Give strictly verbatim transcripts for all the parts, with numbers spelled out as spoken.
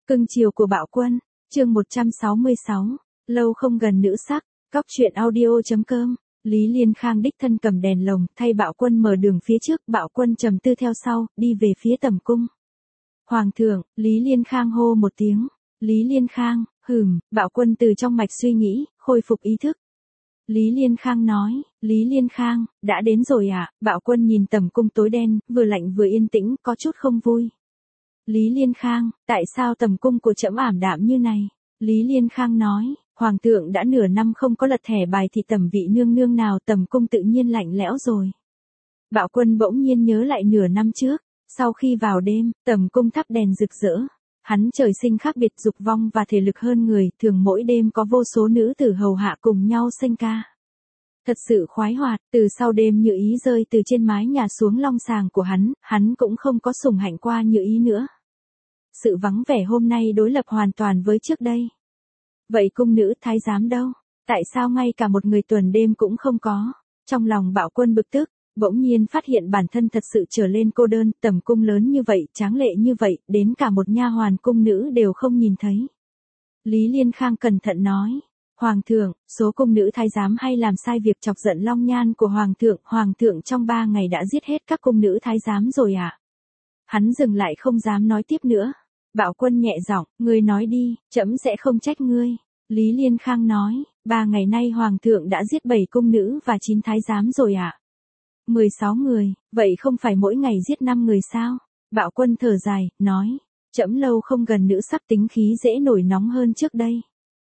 Cưng chiều của Bạo Quân, chương một trăm sáu mươi sáu, lâu không gần nữ sắc, cóc truyện audio.com, Lý Liên Khang đích thân cầm đèn lồng, thay Bạo Quân mở đường phía trước, Bạo Quân trầm tư theo sau, đi về phía tầm cung. Hoàng thượng, Lý Liên Khang hô một tiếng, Lý Liên Khang, hừm, Bạo Quân từ trong mạch suy nghĩ, khôi phục ý thức. Lý Liên Khang nói, Lý Liên Khang, đã đến rồi à, Bạo Quân nhìn tầm cung tối đen, vừa lạnh vừa yên tĩnh, có chút không vui. Lý Liên Khang, tại sao tầm cung của trẫm ảm đạm như này? Lý Liên Khang nói, Hoàng thượng đã nửa năm không có lật thẻ bài thì tầm vị nương nương nào tầm cung tự nhiên lạnh lẽo rồi. Bạo Quân bỗng nhiên nhớ lại nửa năm trước, sau khi vào đêm, tầm cung thắp đèn rực rỡ. Hắn trời sinh khác biệt dục vong và thể lực hơn người, thường mỗi đêm có vô số nữ tử hầu hạ cùng nhau sênh ca. Thật sự khoái hoạt, từ sau đêm Như Ý rơi từ trên mái nhà xuống long sàng của hắn, hắn cũng không có sủng hạnh qua Như Ý nữa. Sự vắng vẻ hôm nay đối lập hoàn toàn với trước đây. Vậy cung nữ thái giám đâu? Tại sao ngay cả một người tuần đêm cũng không có? Trong lòng Bạo Quân bực tức, bỗng nhiên phát hiện bản thân thật sự trở lên cô đơn, tầm cung lớn như vậy, tráng lệ như vậy, đến cả một nha hoàn cung nữ đều không nhìn thấy. Lý Liên Khang cẩn thận nói, Hoàng thượng, số cung nữ thái giám hay làm sai việc chọc giận long nhan của Hoàng thượng, Hoàng thượng trong ba ngày đã giết hết các cung nữ thái giám rồi à? Hắn dừng lại không dám nói tiếp nữa. Bạo Quân nhẹ giọng, ngươi nói đi, trẫm sẽ không trách ngươi. Lý Liên Khang nói, ba ngày nay Hoàng thượng đã giết bảy cung nữ và chín thái giám rồi ạ. À? mười sáu người, vậy không phải mỗi ngày giết năm người sao? Bạo Quân thở dài, nói, trẫm lâu không gần nữ sắc tính khí dễ nổi nóng hơn trước đây.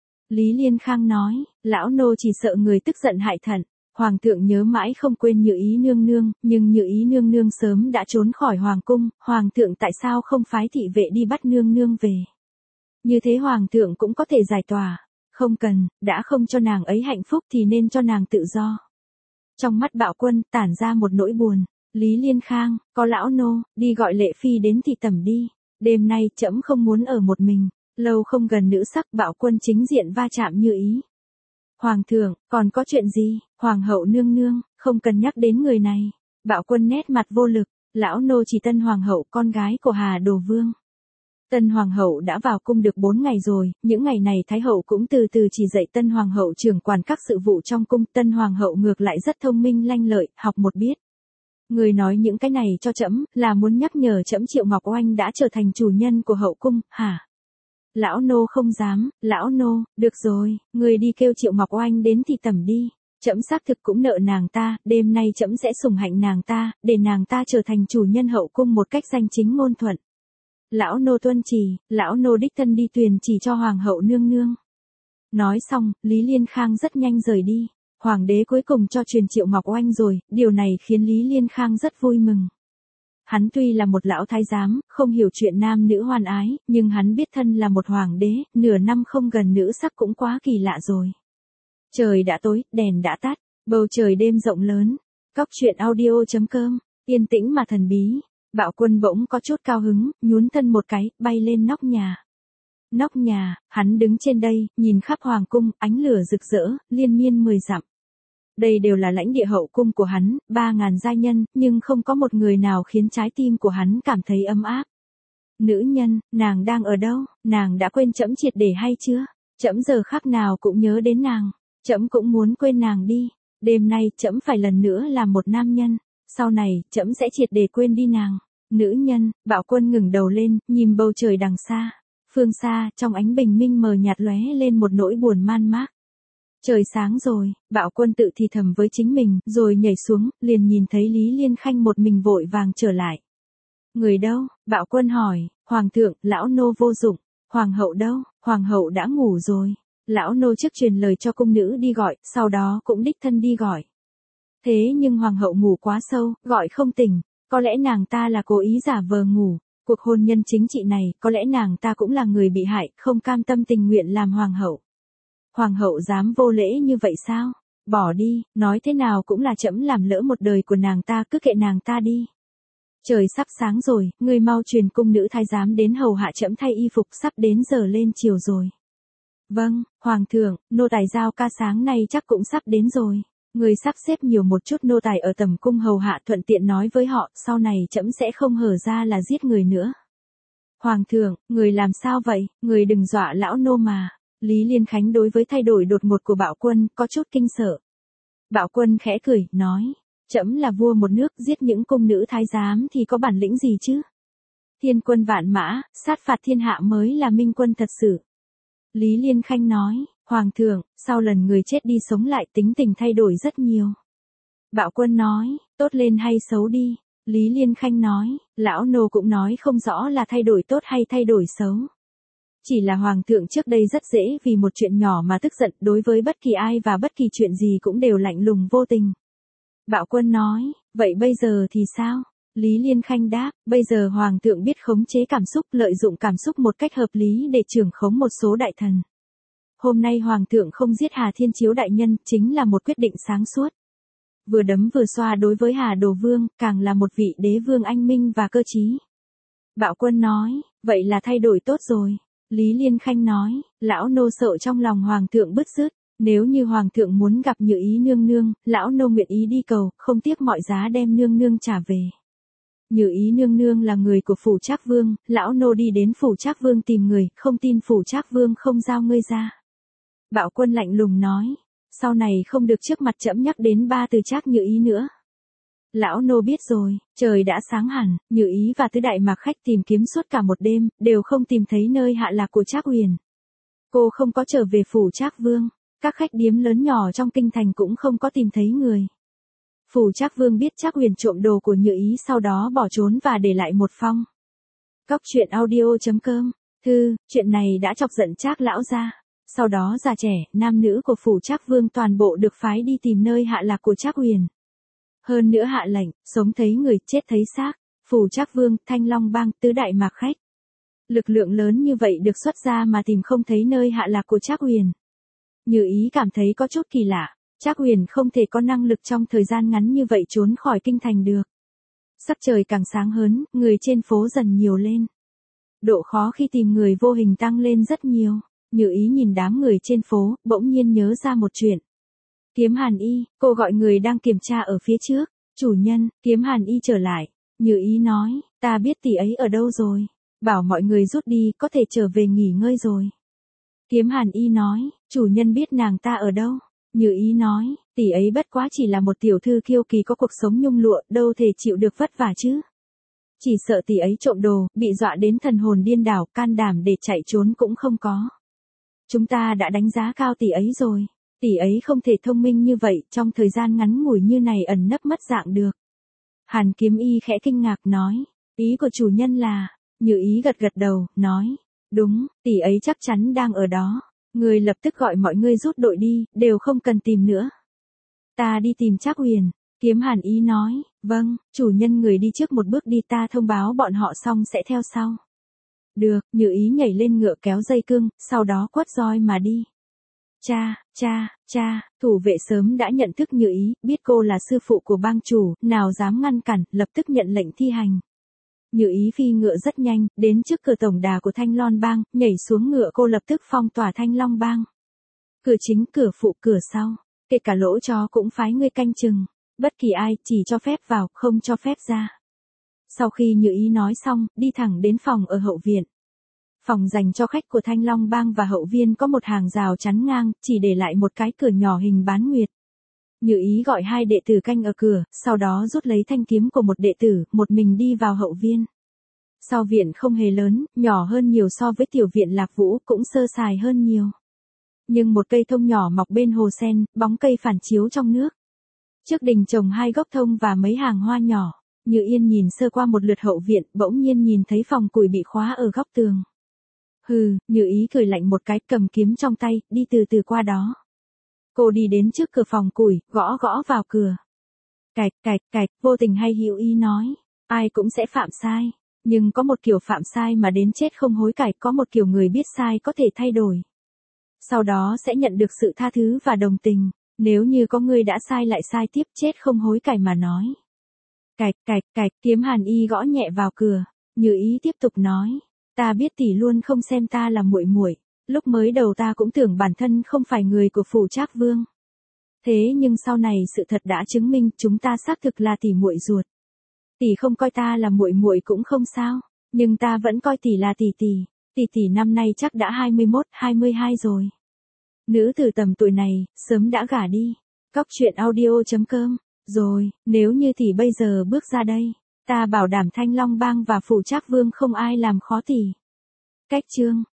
Lý Liên Khang nói, lão nô chỉ sợ người tức giận hại thận. Hoàng thượng nhớ mãi không quên Như Ý nương nương, nhưng Như Ý nương nương sớm đã trốn khỏi hoàng cung, Hoàng thượng tại sao không phái thị vệ đi bắt nương nương về? Như thế Hoàng thượng cũng có thể giải tỏa. Không cần, đã không cho nàng ấy hạnh phúc thì nên cho nàng tự do. Trong mắt Bạo Quân tản ra một nỗi buồn. Lý Liên Khang, có lão nô, đi gọi Lệ Phi đến thị tẩm đi. Đêm nay trẫm không muốn ở một mình. Lâu không gần nữ sắc, Bạo Quân chính diện va chạm Như Ý. Hoàng thượng, còn có chuyện gì? Hoàng hậu nương nương, không cần nhắc đến người này. Bạo Quân nét mặt vô lực, lão nô chỉ Tân Hoàng hậu, con gái của Hà Đồ Vương. Tân Hoàng hậu đã vào cung được bốn ngày rồi, những ngày này Thái hậu cũng từ từ chỉ dạy Tân Hoàng hậu trưởng quản các sự vụ trong cung. Tân Hoàng hậu ngược lại rất thông minh lanh lợi, học một biết. Người nói những cái này cho trẫm, là muốn nhắc nhở trẫm Triệu Ngọc Oanh đã trở thành chủ nhân của hậu cung, hả? Lão nô không dám, lão nô, được rồi, người đi kêu Triệu Ngọc Oanh đến thì tẩm đi. Trẫm xác thực cũng nợ nàng ta, đêm nay trẫm sẽ sủng hạnh nàng ta, để nàng ta trở thành chủ nhân hậu cung một cách danh chính ngôn thuận. Lão nô tuân chỉ, lão nô đích thân đi truyền chỉ cho Hoàng hậu nương nương. Nói xong, Lý Liên Khang rất nhanh rời đi. Hoàng đế cuối cùng cho truyền Triệu Ngọc Oanh rồi, điều này khiến Lý Liên Khang rất vui mừng. Hắn tuy là một lão thái giám, không hiểu chuyện nam nữ hoan ái, nhưng hắn biết thân là một hoàng đế, nửa năm không gần nữ sắc cũng quá kỳ lạ rồi. Trời đã tối, đèn đã tắt, bầu trời đêm rộng lớn. Cóc truyện audio.com, yên tĩnh mà thần bí. Bạo Quân bỗng có chút cao hứng, nhún thân một cái, bay lên nóc nhà. Nóc nhà, hắn đứng trên đây, nhìn khắp hoàng cung, ánh lửa rực rỡ, liên miên mười dặm. Đây đều là lãnh địa hậu cung của hắn, ba ngàn giai nhân, nhưng không có một người nào khiến trái tim của hắn cảm thấy ấm áp. Nữ nhân, nàng đang ở đâu? Nàng đã quên trẫm triệt để hay chưa? Trẫm giờ khắc nào cũng nhớ đến nàng. Trẫm cũng muốn quên nàng đi. Đêm nay trẫm phải lần nữa làm một nam nhân. Sau này, trẫm sẽ triệt để quên đi nàng. Nữ nhân, Bạo Quân ngẩng đầu lên, nhìn bầu trời đằng xa. Phương xa, trong ánh bình minh mờ nhạt lóe lên một nỗi buồn man mác. Trời sáng rồi, Bạo Quân tự thì thầm với chính mình, rồi nhảy xuống, liền nhìn thấy Lý Liên Khanh một mình vội vàng trở lại. Người đâu? Bạo Quân hỏi, Hoàng thượng, lão nô vô dụng. Hoàng hậu đâu? Hoàng hậu đã ngủ rồi. Lão nô trước truyền lời cho cung nữ đi gọi, sau đó cũng đích thân đi gọi. Thế nhưng Hoàng hậu ngủ quá sâu, gọi không tỉnh, có lẽ nàng ta là cố ý giả vờ ngủ. Cuộc hôn nhân chính trị này, có lẽ nàng ta cũng là người bị hại, không cam tâm tình nguyện làm hoàng hậu. Hoàng hậu dám vô lễ như vậy sao? Bỏ đi, nói thế nào cũng là trẫm làm lỡ một đời của nàng ta, cứ kệ nàng ta đi. Trời sắp sáng rồi, ngươi mau truyền cung nữ thái giám đến hầu hạ trẫm thay y phục, sắp đến giờ lên chiều rồi. Vâng, Hoàng thượng, nô tài giao ca sáng nay chắc cũng sắp đến rồi. Người sắp xếp nhiều một chút nô tài ở tầm cung hầu hạ, thuận tiện nói với họ, sau này trẫm sẽ không hở ra là giết người nữa. Hoàng thượng, người làm sao vậy, người đừng dọa lão nô mà. Lý Liên Khánh đối với thay đổi đột ngột của Bạo Quân có chút kinh sợ. Bạo Quân khẽ cười, nói, trẫm là vua một nước, giết những cung nữ thái giám thì có bản lĩnh gì chứ? Thiên quân vạn mã, sát phạt thiên hạ mới là minh quân thật sự. Lý Liên Khanh nói, Hoàng thượng, sau lần người chết đi sống lại tính tình thay đổi rất nhiều. Bạo Quân nói, tốt lên hay xấu đi? Lý Liên Khanh nói, lão nô cũng nói không rõ là thay đổi tốt hay thay đổi xấu. Chỉ là Hoàng thượng trước đây rất dễ vì một chuyện nhỏ mà tức giận, đối với bất kỳ ai và bất kỳ chuyện gì cũng đều lạnh lùng vô tình. Bạo Quân nói, vậy bây giờ thì sao? Lý Liên Khanh đáp, bây giờ Hoàng thượng biết khống chế cảm xúc, lợi dụng cảm xúc một cách hợp lý để trưởng khống một số đại thần. Hôm nay Hoàng thượng không giết Hà Thiên Chiếu đại nhân, chính là một quyết định sáng suốt. Vừa đấm vừa xoa đối với Hà Đồ Vương, càng là một vị đế vương anh minh và cơ trí. Bạo Quân nói, vậy là thay đổi tốt rồi. Lý Liên Khanh nói, lão nô sợ trong lòng Hoàng thượng bứt rứt, nếu như Hoàng thượng muốn gặp Như Ý nương nương, lão nô nguyện ý đi cầu, không tiếc mọi giá đem nương nương trả về. Như Ý nương nương là người của phủ Trác Vương, lão nô đi đến phủ Trác Vương tìm người, không tin phủ Trác Vương không giao ngươi ra. Bạo Quân lạnh lùng nói, sau này không được trước mặt trẫm nhắc đến ba từ Trác Như Ý nữa. Lão nô biết rồi. Trời đã sáng hẳn, Như Ý và tứ đại mạc khách tìm kiếm suốt cả một đêm, đều không tìm thấy nơi hạ lạc của Trác Uyển. Cô không có trở về phủ Trác Vương, các khách điếm lớn nhỏ trong kinh thành cũng không có tìm thấy người. Phủ Trác Vương biết Trác Uyển trộm đồ của Như Ý sau đó bỏ trốn và để lại một phong. Cóc truyện audio chấm com. Thư, chuyện này đã chọc giận Trác lão gia. Sau đó già trẻ, nam nữ của phủ Trác Vương toàn bộ được phái đi tìm nơi hạ lạc của Trác Uyển. Hơn nữa hạ lệnh, sống thấy người, chết thấy xác. Phủ Trác Vương, Thanh Long Bang, tứ đại mạc khách. Lực lượng lớn như vậy được xuất ra mà tìm không thấy nơi hạ lạc của Trác Uyển. Như Ý cảm thấy có chút kỳ lạ. Trác Uyển không thể có năng lực trong thời gian ngắn như vậy trốn khỏi kinh thành được. Sắc trời càng sáng hơn, người trên phố dần nhiều lên. Độ khó khi tìm người vô hình tăng lên rất nhiều. Như Ý nhìn đám người trên phố, bỗng nhiên nhớ ra một chuyện. Kiếm Hàn Y, cô gọi người đang kiểm tra ở phía trước. Chủ nhân, Kiếm Hàn Y trở lại. Như Ý nói, ta biết tỷ ấy ở đâu rồi. Bảo mọi người rút đi, có thể trở về nghỉ ngơi rồi. Kiếm Hàn Y nói, chủ nhân biết nàng ta ở đâu. Như Ý nói, tỷ ấy bất quá chỉ là một tiểu thư kiêu kỳ có cuộc sống nhung lụa, đâu thể chịu được vất vả chứ. Chỉ sợ tỷ ấy trộm đồ, bị dọa đến thần hồn điên đảo, can đảm để chạy trốn cũng không có. Chúng ta đã đánh giá cao tỷ ấy rồi. Tỷ ấy không thể thông minh như vậy, trong thời gian ngắn ngủi như này ẩn nấp mất dạng được. Hàn Kiếm Y khẽ kinh ngạc nói, ý của chủ nhân là, Như Ý gật gật đầu, nói, đúng, tỷ ấy chắc chắn đang ở đó. Người lập tức gọi mọi người rút đội đi, đều không cần tìm nữa. Ta đi tìm Trác Uyển. Kiếm Hàn Y nói, vâng, chủ nhân người đi trước một bước đi, ta thông báo bọn họ xong sẽ theo sau. Được, Như Ý nhảy lên ngựa kéo dây cương, sau đó quất roi mà đi. Cha, cha, cha, thủ vệ sớm đã nhận thức Như Ý, biết cô là sư phụ của bang chủ, nào dám ngăn cản, lập tức nhận lệnh thi hành. Như Ý phi ngựa rất nhanh, đến trước cửa tổng đà của Thanh Long Bang, nhảy xuống ngựa cô lập tức phong tỏa Thanh Long Bang. Cửa chính, cửa phụ, cửa sau, kể cả lỗ chó cũng phái người canh chừng, bất kỳ ai, chỉ cho phép vào, không cho phép ra. Sau khi Như Ý nói xong, đi thẳng đến phòng ở hậu viện. Phòng dành cho khách của Thanh Long Bang và hậu viên có một hàng rào chắn ngang, chỉ để lại một cái cửa nhỏ hình bán nguyệt. Như Ý gọi hai đệ tử canh ở cửa, sau đó rút lấy thanh kiếm của một đệ tử, một mình đi vào hậu viên. Sau viện không hề lớn, nhỏ hơn nhiều so với tiểu viện Lạc Vũ, cũng sơ sài hơn nhiều. Nhưng một cây thông nhỏ mọc bên hồ sen, bóng cây phản chiếu trong nước. Trước đình trồng hai gốc thông và mấy hàng hoa nhỏ. Như Yên nhìn sơ qua một lượt hậu viện, bỗng nhiên nhìn thấy phòng củi bị khóa ở góc tường. Hừ, Như Ý cười lạnh một cái, cầm kiếm trong tay, đi từ từ qua đó. Cô đi đến trước cửa phòng củi, gõ gõ vào cửa. Cạch, cạch, cạch, vô tình hay hữu ý nói, ai cũng sẽ phạm sai, nhưng có một kiểu phạm sai mà đến chết không hối cải, có một kiểu người biết sai có thể thay đổi. Sau đó sẽ nhận được sự tha thứ và đồng tình, nếu như có người đã sai lại sai tiếp, chết không hối cải mà nói. Cạch, cạch, cạch, Kiếm Hàn Y gõ nhẹ vào cửa, Như Ý tiếp tục nói, ta biết tỷ luôn không xem ta là muội muội. Lúc mới đầu ta cũng tưởng bản thân không phải người của phủ Trác Vương. Thế nhưng sau này sự thật đã chứng minh chúng ta xác thực là tỷ muội ruột. Tỷ không coi ta là muội muội cũng không sao. Nhưng ta vẫn coi tỷ là tỷ tỷ, tỷ tỷ năm nay chắc đã hai mươi mốt, hai mươi hai rồi. Nữ từ tầm tuổi này, sớm đã gả đi. Cóc truyện audio chấm com. Rồi, nếu như tỷ bây giờ bước ra đây, ta bảo đảm Thanh Long Bang và Phủ Trác Vương không ai làm khó tỷ. Cách chương